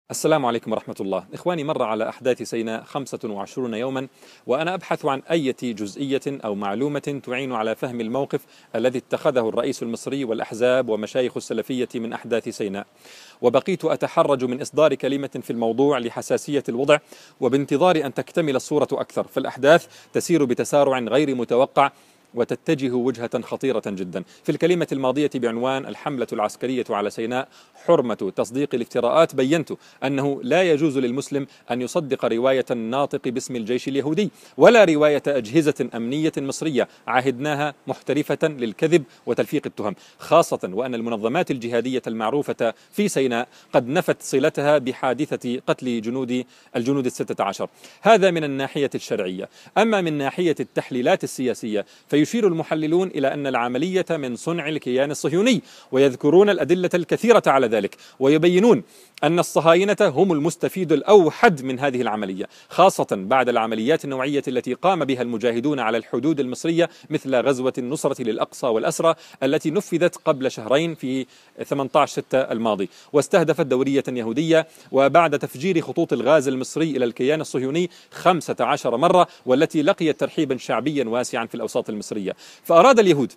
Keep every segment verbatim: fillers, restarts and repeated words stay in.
السلام عليكم ورحمة الله. إخواني، مر على أحداث سيناء خمسة وعشرون يوما وأنا أبحث عن أي جزئية أو معلومة تعين على فهم الموقف الذي اتخذه الرئيس المصري والأحزاب ومشايخ السلفية من أحداث سيناء، وبقيت أتحرج من إصدار كلمة في الموضوع لحساسية الوضع وبانتظار أن تكتمل الصورة أكثر، فالأحداث تسير بتسارع غير متوقع وتتجه وجهة خطيرة جدا. في الكلمة الماضية بعنوان الحملة العسكرية على سيناء حرمة تصديق الافتراءات بينت أنه لا يجوز للمسلم أن يصدق رواية الناطق باسم الجيش اليهودي ولا رواية أجهزة أمنية مصرية عهدناها محترفة للكذب وتلفيق التهم، خاصة وأن المنظمات الجهادية المعروفة في سيناء قد نفت صلتها بحادثة قتل جنود الجنود الستة عشر. هذا من الناحية الشرعية. أما من ناحية التحليلات السياسية فيشير المحللون إلى أن العملية من صنع الكيان الصهيوني، ويذكرون الأدلة الكثيرة على ذلك، ويبينون أن الصهاينة هم المستفيد الأوحد من هذه العملية، خاصة بعد العمليات النوعية التي قام بها المجاهدون على الحدود المصرية مثل غزوة النصرة للأقصى والأسرى التي نفذت قبل شهرين في ثمانية عشر ستة الماضي، واستهدفت دورية يهودية، وبعد تفجير خطوط الغاز المصري إلى الكيان الصهيوني خمسة عشر مرة، والتي لقيت ترحيبا شعبيا واسعا في الأوساط المصرية. فأراد اليهود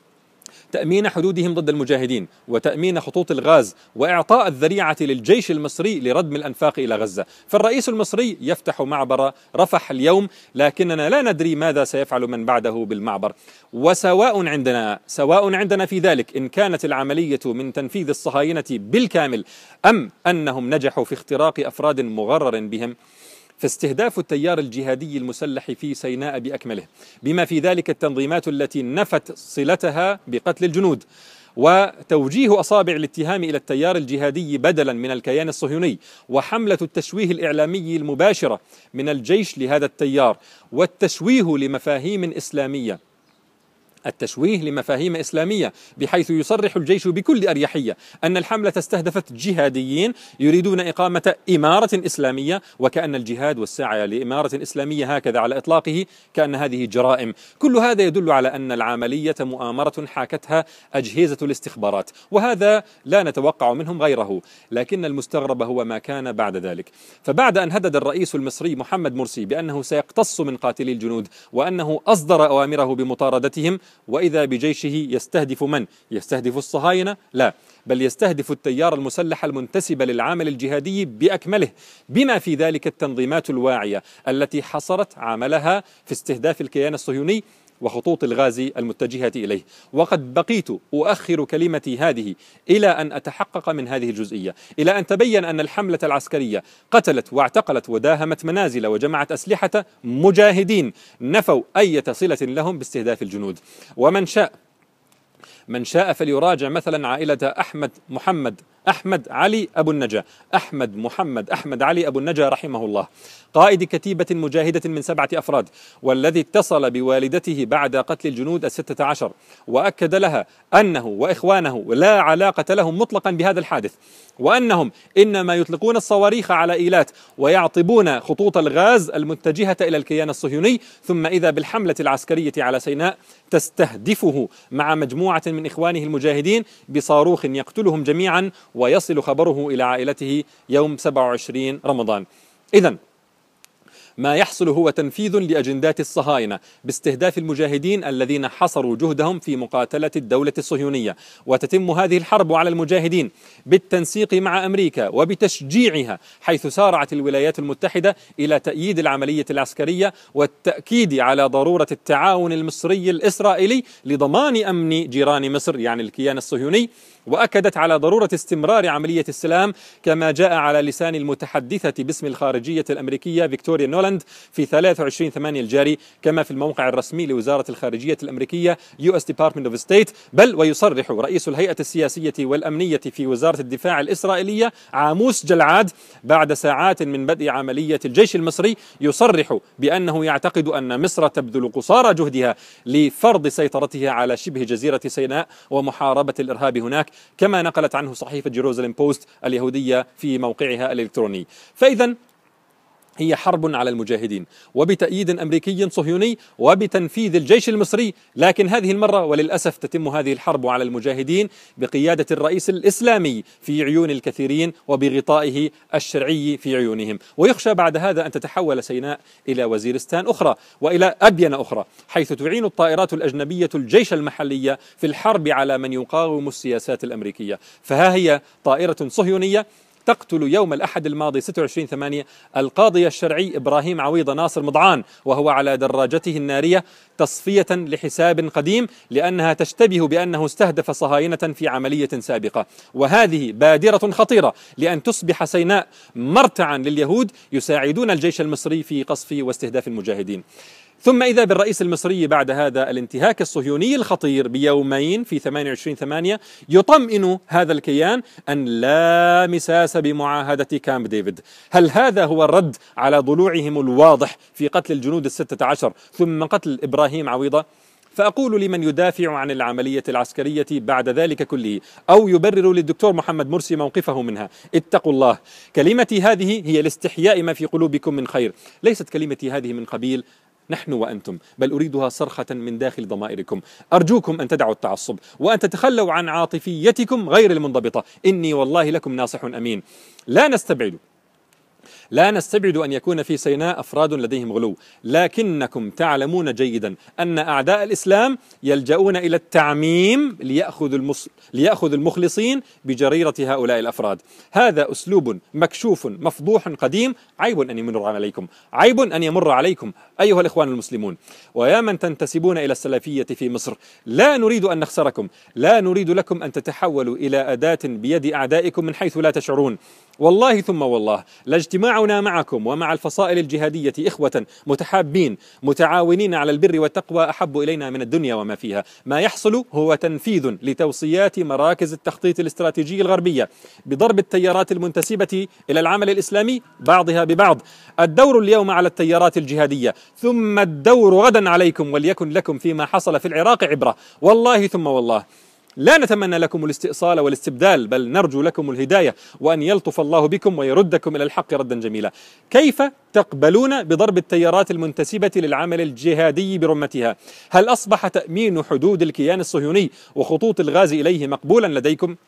تأمين حدودهم ضد المجاهدين وتأمين خطوط الغاز وإعطاء الذريعة للجيش المصري لردم الأنفاق إلى غزة. فالرئيس المصري يفتح معبر رفح اليوم، لكننا لا ندري ماذا سيفعل من بعده بالمعبر، وسواء عندنا سواء عندنا في ذلك إن كانت العملية من تنفيذ الصهاينة بالكامل أم أنهم نجحوا في اختراق أفراد مغرر بهم. فاستهداف التيار الجهادي المسلح في سيناء بأكمله، بما في ذلك التنظيمات التي نفت صلتها بقتل الجنود، وتوجيه أصابع الاتهام إلى التيار الجهادي بدلا من الكيان الصهيوني، وحملة التشويه الإعلامي المباشرة من الجيش لهذا التيار، والتشويه لمفاهيم إسلامية التشويه لمفاهيم إسلامية بحيث يصرح الجيش بكل أريحية أن الحملة استهدفت جهاديين يريدون إقامة إمارة إسلامية، وكأن الجهاد والسعي لإمارة إسلامية هكذا على إطلاقه كأن هذه جرائم. كل هذا يدل على أن العملية مؤامرة حاكتها أجهزة الاستخبارات، وهذا لا نتوقع منهم غيره. لكن المستغرب هو ما كان بعد ذلك. فبعد أن هدد الرئيس المصري محمد مرسي بأنه سيقتص من قاتلي الجنود وأنه أصدر أوامره بمطاردتهم، وإذا بجيشه يستهدف من؟ يستهدف الصهاينة؟ لا، بل يستهدف التيار المسلح المنتسب للعمل الجهادي بأكمله، بما في ذلك التنظيمات الواعية التي حصرت عملها في استهداف الكيان الصهيوني وخطوط الغاز المتجهة إليه. وقد بقيت أؤخر كلمتي هذه إلى أن أتحقق من هذه الجزئية، إلى أن تبين أن الحملة العسكرية قتلت واعتقلت وداهمت منازل وجمعت أسلحة مجاهدين نفوا أي صلة لهم باستهداف الجنود. ومن شاء من شاء فليراجع مثلا عائلة أحمد محمد أحمد علي أبو النجا أحمد محمد أحمد علي أبو النجا رحمه الله، قائد كتيبة مجاهدة من سبعة أفراد، والذي اتصل بوالدته بعد قتل الجنود الستة عشر وأكد لها أنه وإخوانه لا علاقة لهم مطلقا بهذا الحادث، وأنهم إنما يطلقون الصواريخ على إيلات ويعطبون خطوط الغاز المتجهة إلى الكيان الصهيوني، ثم إذا بالحملة العسكرية على سيناء تستهدفه مع مجموعة من إخوانه المجاهدين بصاروخ يقتلهم جميعا، ويصل خبره إلى عائلته يوم سبعة وعشرين رمضان. إذن ما يحصل هو تنفيذ لأجندات الصهاينة باستهداف المجاهدين الذين حصروا جهدهم في مقاتلة الدولة الصهيونية، وتتم هذه الحرب على المجاهدين بالتنسيق مع أمريكا وبتشجيعها، حيث سارعت الولايات المتحدة إلى تأييد العملية العسكرية والتأكيد على ضرورة التعاون المصري الإسرائيلي لضمان أمن جيران مصر يعني الكيان الصهيوني، وأكدت على ضرورة استمرار عملية السلام كما جاء على لسان المتحدثة باسم الخارجية الأمريكية فيكتوريا نولاند في ثلاثة وعشرين ثمانية الجاري، كما في الموقع الرسمي لوزارة الخارجية الأمريكية يو إس Department of State. بل ويصرح رئيس الهيئة السياسية والأمنية في وزارة الدفاع الإسرائيلية عاموس جلعاد بعد ساعات من بدء عملية الجيش المصري يصرح بأنه يعتقد أن مصر تبذل قصارى جهدها لفرض سيطرتها على شبه جزيرة سيناء ومحاربة الإرهاب هناك، كما نقلت عنه صحيفة جيروزاليم بوست اليهودية في موقعها الإلكتروني. فإذا هي حرب على المجاهدين وبتأييد أمريكي صهيوني وبتنفيذ الجيش المصري، لكن هذه المرة وللأسف تتم هذه الحرب على المجاهدين بقيادة الرئيس الإسلامي في عيون الكثيرين وبغطائه الشرعي في عيونهم. ويخشى بعد هذا أن تتحول سيناء إلى وزيرستان أخرى وإلى أبين أخرى، حيث تعين الطائرات الأجنبية الجيش المحلي في الحرب على من يقاوم السياسات الأمريكية. فها هي طائرة صهيونية تقتل يوم الأحد الماضي ستة وعشرين ثمانية القاضي الشرعي إبراهيم عويضة ناصر مضعان وهو على دراجته النارية تصفية لحساب قديم، لأنها تشتبه بأنه استهدف صهاينة في عملية سابقة. وهذه بادرة خطيرة لأن تصبح سيناء مرتعا لليهود يساعدون الجيش المصري في قصف واستهداف المجاهدين. ثم إذا بالرئيس المصري بعد هذا الانتهاك الصهيوني الخطير بيومين في ثمانية وعشرين ثمانية يطمئن هذا الكيان أن لا مساس بمعاهدة كامب ديفيد. هل هذا هو الرد على ضلوعهم الواضح في قتل الجنود الستة عشر ثم قتل إبراهيم عويضة؟ فأقول لمن يدافع عن العملية العسكرية بعد ذلك كله أو يبرر للدكتور محمد مرسي موقفه منها: اتقوا الله. كلمتي هذه هي لاستحياء ما في قلوبكم من خير، ليست كلمتي هذه من قبيل نحن وأنتم، بل أريدها صرخة من داخل ضمائركم. أرجوكم أن تدعوا التعصب وأن تتخلوا عن عاطفيتكم غير المنضبطة. إني والله لكم ناصح أمين. لا نستبعد لا نستبعد أن يكون في سيناء أفراد لديهم غلو، لكنكم تعلمون جيدا أن أعداء الإسلام يلجؤون إلى التعميم ليأخذ, المص... ليأخذ المخلصين بجريرة هؤلاء الأفراد. هذا أسلوب مكشوف مفضوح قديم، عيب أن يمر عليكم، عيب أن يمر عليكم أيها الإخوان المسلمون. ويا من تنتسبون إلى السلفية في مصر، لا نريد أن نخسركم، لا نريد لكم أن تتحولوا إلى أداة بيد أعدائكم من حيث لا تشعرون. والله ثم والله لاجتماعنا معكم ومع الفصائل الجهادية إخوة متحابين متعاونين على البر والتقوى أحب إلينا من الدنيا وما فيها. ما يحصل هو تنفيذ لتوصيات مراكز التخطيط الاستراتيجي الغربية بضرب التيارات المنتسبة إلى العمل الإسلامي بعضها ببعض. الدور اليوم على التيارات الجهادية، ثم الدور غدا عليكم، وليكن لكم فيما حصل في العراق عبرة. والله ثم والله لا نتمنى لكم الاستئصال والاستبدال، بل نرجو لكم الهداية وأن يلطف الله بكم ويردكم إلى الحق ردا جميلا. كيف تقبلون بضرب التيارات المنتسبة للعمل الجهادي برمتها؟ هل أصبح تأمين حدود الكيان الصهيوني وخطوط الغاز إليه مقبولا لديكم؟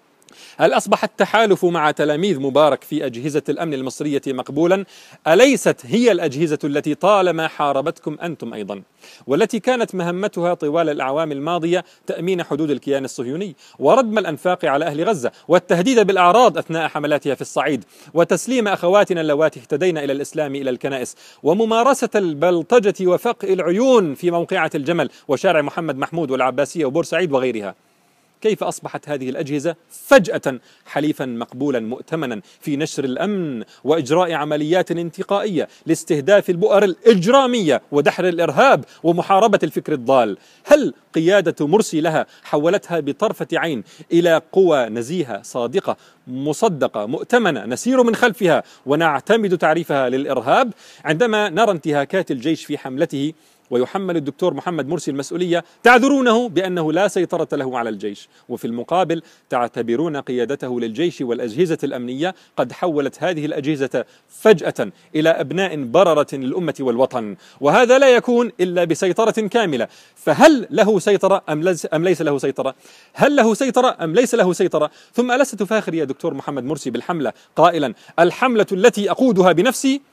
هل أصبح التحالف مع تلاميذ مبارك في أجهزة الأمن المصرية مقبولا؟ أليست هي الأجهزة التي طالما حاربتكم أنتم أيضا، والتي كانت مهمتها طوال الأعوام الماضية تأمين حدود الكيان الصهيوني وردم الأنفاق على أهل غزة والتهديد بالأعراض أثناء حملاتها في الصعيد وتسليم أخواتنا اللواتي اهتدين إلى الإسلام إلى الكنائس وممارسة البلطجة وفقء العيون في موقعة الجمل وشارع محمد محمود والعباسية وبورسعيد وغيرها؟ كيف أصبحت هذه الأجهزة فجأة حليفا مقبولا مؤتمنا في نشر الأمن وإجراء عمليات انتقائية لاستهداف البؤر الإجرامية ودحر الإرهاب ومحاربة الفكر الضال؟ هل قيادة مرسي لها حولتها بطرفة عين إلى قوى نزيهة صادقة مصدقة مؤتمنة نسير من خلفها ونعتمد تعريفها للإرهاب؟ عندما نرى انتهاكات الجيش في حملته ويحمل الدكتور محمد مرسي المسؤولية تعذرونه بأنه لا سيطرة له على الجيش، وفي المقابل تعتبرون قيادته للجيش والأجهزة الأمنية قد حولت هذه الأجهزة فجأة إلى أبناء بررة للأمة والوطن، وهذا لا يكون إلا بسيطرة كاملة. فهل له سيطرة أم ليس له سيطرة؟ هل له سيطرة أم ليس له سيطرة؟ ثم ألست تفاخر يا دكتور محمد مرسي بالحملة قائلا: الحملة التي أقودها بنفسي،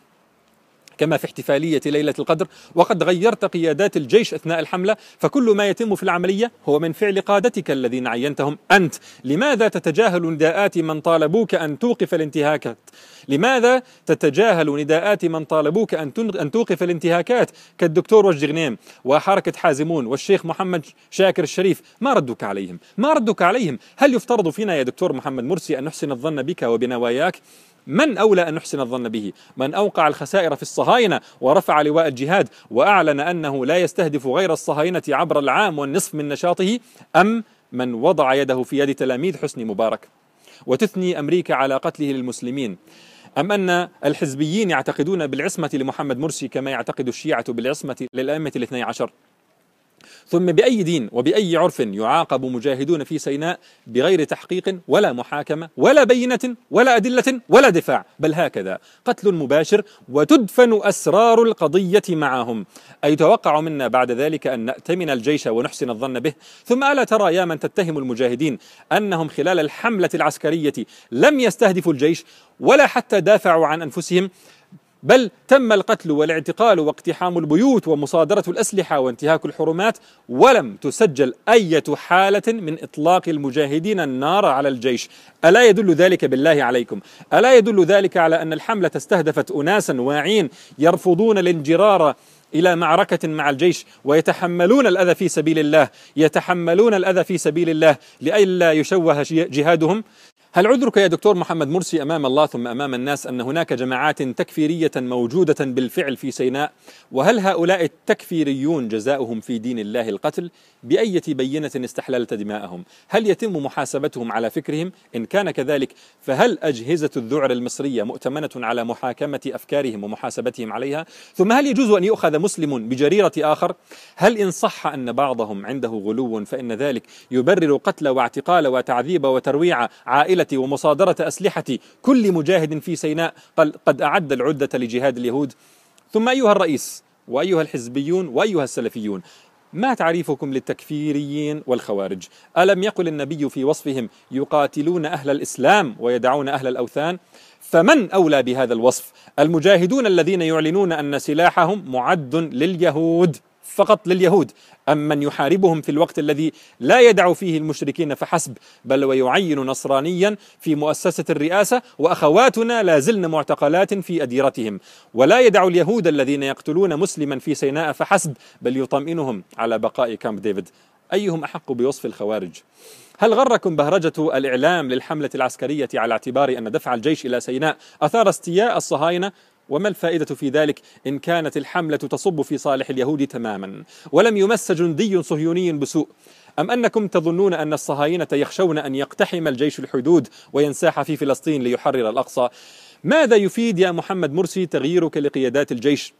كما في احتفالية ليلة القدر، وقد غيرت قيادات الجيش أثناء الحملة، فكل ما يتم في العملية هو من فعل قادتك الذين عينتهم أنت. لماذا تتجاهل نداءات من طالبوك أن توقف الانتهاكات؟ لماذا تتجاهل نداءات من طالبوك أن أن توقف الانتهاكات كالدكتور وجدي غنيم وحركة حازمون والشيخ محمد شاكر الشريف؟ ما ردك عليهم؟ ما ردك عليهم؟ هل يفترض فينا يا دكتور محمد مرسي أن نحسن الظن بك وبنواياك؟ من أولى أن نحسن الظن به؟ من أوقع الخسائر في الصهاينة ورفع لواء الجهاد وأعلن أنه لا يستهدف غير الصهاينة عبر العام والنصف من نشاطه، أم من وضع يده في يد تلاميذ حسني مبارك وتثني أمريكا على قتله للمسلمين؟ أم أن الحزبيين يعتقدون بالعصمة لمحمد مرسي كما يعتقد الشيعة بالعصمة للأئمة الاثني عشر؟ ثم بأي دين وبأي عرف يعاقب مجاهدون في سيناء بغير تحقيق ولا محاكمة ولا بينة ولا أدلة ولا دفاع، بل هكذا قتل مباشر وتدفن أسرار القضية معهم؟ أيتوقع منا بعد ذلك أن نأتمن الجيش ونحسن الظن به؟ ثم ألا ترى يا من تتهم المجاهدين أنهم خلال الحملة العسكرية لم يستهدفوا الجيش ولا حتى دافعوا عن أنفسهم، بل تم القتل والاعتقال واقتحام البيوت ومصادرة الأسلحة وانتهاك الحرمات، ولم تسجل أي حالة من إطلاق المجاهدين النار على الجيش؟ ألا يدل ذلك بالله عليكم، ألا يدل ذلك على أن الحملة استهدفت أناسا واعين يرفضون الانجرار إلى معركة مع الجيش ويتحملون الأذى في سبيل الله، يتحملون الأذى في سبيل الله لئلا يشوه جهادهم؟ هل عذرك يا دكتور محمد مرسي أمام الله ثم أمام الناس أن هناك جماعات تكفيرية موجودة بالفعل في سيناء؟ وهل هؤلاء التكفيريون جزاؤهم في دين الله القتل؟ بأية بينة استحللت دماءهم؟ هل يتم محاسبتهم على فكرهم؟ إن كان كذلك فهل أجهزة الذعر المصرية مؤتمنة على محاكمة أفكارهم ومحاسبتهم عليها؟ ثم هل يجوز أن يؤخذ مسلم بجريرة آخر؟ هل إن صح أن بعضهم عنده غلو فإن ذلك يبرر قتل واعتقال وتعذيب وترويع عائلة ومصادرة أسلحة كل مجاهد في سيناء قد أعد العدة لجهاد اليهود؟ ثم أيها الرئيس وأيها الحزبيون وأيها السلفيون، ما تعريفكم للتكفيريين والخوارج؟ ألم يقل النبي في وصفهم يقاتلون أهل الإسلام ويدعون أهل الأوثان؟ فمن أولى بهذا الوصف؟ المجاهدون الذين يعلنون أن سلاحهم معد لليهود فقط، لليهود، أم من يحاربهم في الوقت الذي لا يدع فيه المشركين فحسب، بل ويعين نصرانيا في مؤسسة الرئاسة وأخواتنا لا زلن معتقلات في أديرتهم، ولا يدع اليهود الذين يقتلون مسلما في سيناء فحسب، بل يطمئنهم على بقاء كامب ديفيد؟ أيهم أحق بوصف الخوارج؟ هل غركم بهرجة الإعلام للحملة العسكرية على اعتبار أن دفع الجيش إلى سيناء أثار استياء الصهاينة؟ وما الفائدة في ذلك إن كانت الحملة تصب في صالح اليهود تماما ولم يمس جندي صهيوني بسوء؟ أم أنكم تظنون أن الصهاينة يخشون أن يقتحم الجيش الحدود وينساح في فلسطين ليحرر الأقصى؟ ماذا يفيد يا محمد مرسي تغييرك لقيادات الجيش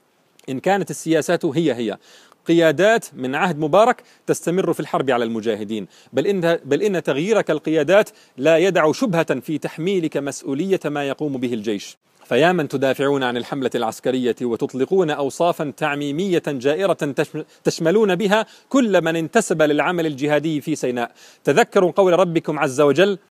إن كانت السياسات هي هي قيادات من عهد مبارك تستمر في الحرب على المجاهدين؟ بل إن, بل إن تغييرك القيادات لا يدع شبهة في تحميلك مسؤولية ما يقوم به الجيش. فيا من تدافعون عن الحملة العسكرية وتطلقون أوصافا تعميمية جائرة تشملون بها كل من انتسب للعمل الجهادي في سيناء، تذكروا قول ربكم عز وجل: